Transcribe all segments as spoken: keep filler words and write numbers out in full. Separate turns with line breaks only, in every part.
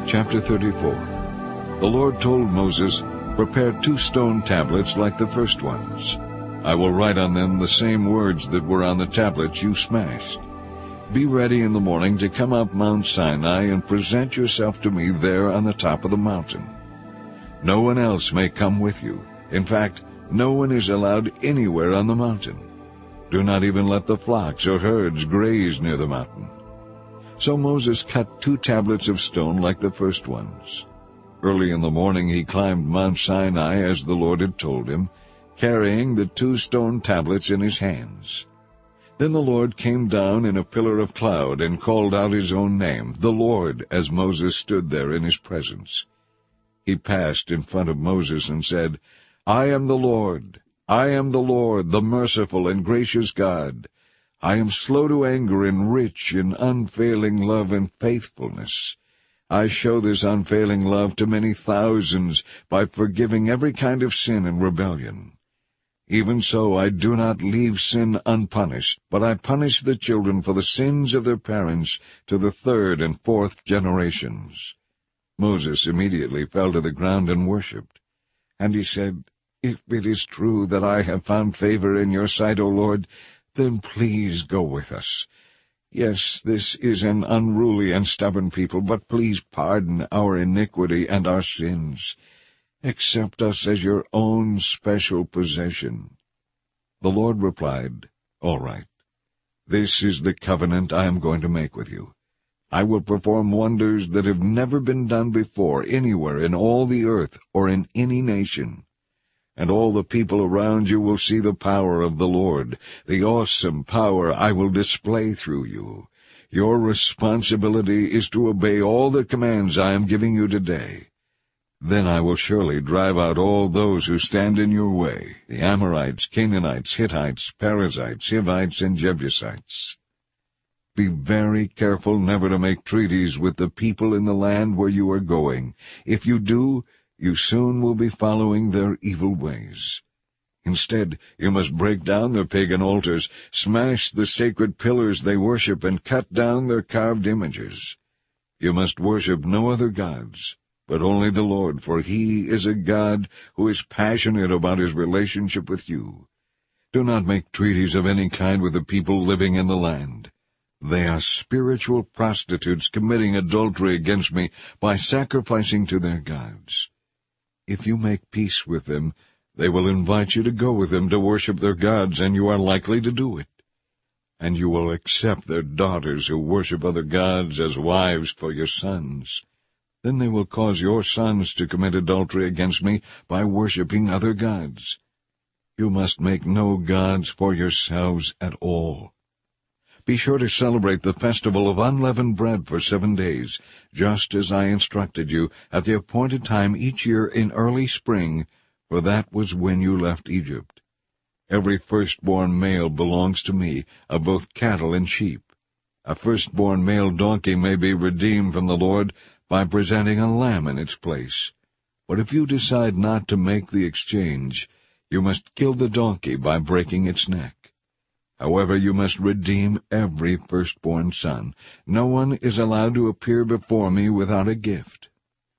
Chapter thirty-four. The Lord told Moses, "Prepare two stone tablets like the first ones. I will write on them the same words that were on the tablets you smashed. Be ready in the morning to come up Mount Sinai and present yourself to me there on the top of the mountain. No one else may come with you. In fact, no one is allowed anywhere on the mountain. Do not even let the flocks or herds graze near the mountain." So Moses cut two tablets of stone like the first ones. Early in the morning he climbed Mount Sinai as the Lord had told him, carrying the two stone tablets in his hands. Then the Lord came down in a pillar of cloud and called out his own name, the Lord, as Moses stood there in his presence. He passed in front of Moses and said, "I am the Lord. I am the Lord, the merciful and gracious God. I am slow to anger and rich in unfailing love and faithfulness. I show this unfailing love to many thousands by forgiving every kind of sin and rebellion. Even so, I do not leave sin unpunished, but I punish the children for the sins of their parents to the third and fourth generations." Moses immediately fell to the ground and worshipped. And he said, "If it is true that I have found favor in your sight, O Lord, then please go with us. Yes, this is an unruly and stubborn people, but please pardon our iniquity and our sins. Accept us as your own special possession." The Lord replied, "All right. This is the covenant I am going to make with you. I will perform wonders that have never been done before anywhere in all the earth or in any nation. And all the people around you will see the power of the Lord, the awesome power I will display through you. Your responsibility is to obey all the commands I am giving you today. Then I will surely drive out all those who stand in your way, the Amorites, Canaanites, Hittites, Perizzites, Hivites, and Jebusites. Be very careful never to make treaties with the people in the land where you are going. If you do, you soon will be following their evil ways. Instead, you must break down their pagan altars, smash the sacred pillars they worship, and cut down their carved images. You must worship no other gods, but only the Lord, for he is a God who is passionate about his relationship with you. Do not make treaties of any kind with the people living in the land. They are spiritual prostitutes committing adultery against me by sacrificing to their gods. If you make peace with them, they will invite you to go with them to worship their gods, and you are likely to do it. And you will accept their daughters who worship other gods as wives for your sons. Then they will cause your sons to commit adultery against me by worshiping other gods. You must make no gods for yourselves at all. Be sure to celebrate the festival of unleavened bread for seven days, just as I instructed you, at the appointed time each year in early spring, for that was when you left Egypt. Every firstborn male belongs to me, of both cattle and sheep. A firstborn male donkey may be redeemed from the Lord by presenting a lamb in its place. But if you decide not to make the exchange, you must kill the donkey by breaking its neck. However, you must redeem every firstborn son. No one is allowed to appear before me without a gift.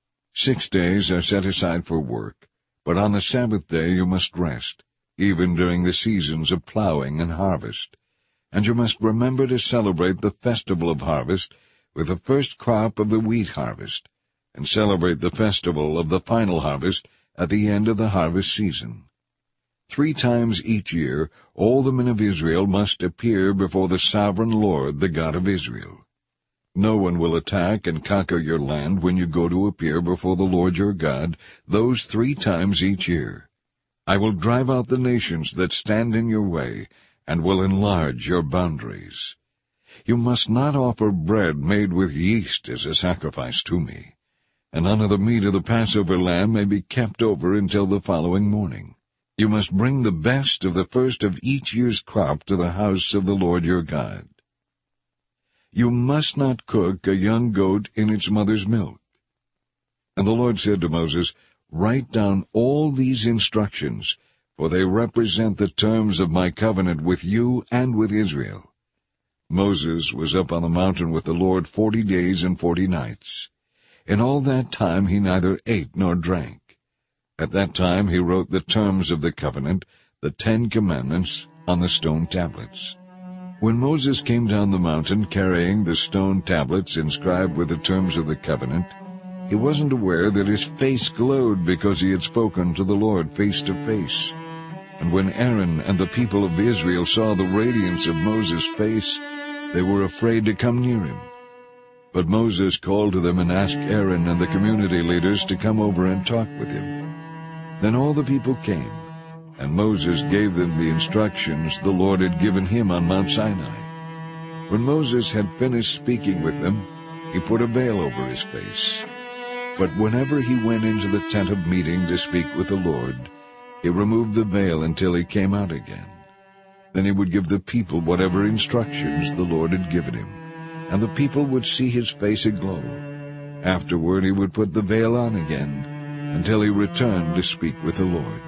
Six days are set aside for work, but on the Sabbath day you must rest, even during the seasons of plowing and harvest. And you must remember to celebrate the festival of harvest with the first crop of the wheat harvest, and celebrate the festival of the final harvest at the end of the harvest season. Three times each year all the men of Israel must appear before the sovereign Lord, the God of Israel. No one will attack and conquer your land when you go to appear before the Lord your God, those three times each year. I will drive out the nations that stand in your way, and will enlarge your boundaries. You must not offer bread made with yeast as a sacrifice to me, and none of the meat of the Passover lamb may be kept over until the following morning. You must bring the best of the first of each year's crop to the house of the Lord your God. You must not cook a young goat in its mother's milk. And the Lord said to Moses, "Write down all these instructions, for they represent the terms of my covenant with you and with Israel." Moses was up on the mountain with the Lord forty days and forty nights. In all that time he neither ate nor drank. At that time he wrote the terms of the covenant, the Ten Commandments, on the stone tablets. When Moses came down the mountain carrying the stone tablets inscribed with the terms of the covenant, he wasn't aware that his face glowed because he had spoken to the Lord face to face. And when Aaron and the people of Israel saw the radiance of Moses' face, they were afraid to come near him. But Moses called to them and asked Aaron and the community leaders to come over and talk with him. Then all the people came, and Moses gave them the instructions the Lord had given him on Mount Sinai. When Moses had finished speaking with them, he put a veil over his face. But whenever he went into the tent of meeting to speak with the Lord, he removed the veil until he came out again. Then he would give the people whatever instructions the Lord had given him, and the people would see his face aglow. Afterward he would put the veil on again until he returned to speak with the Lord.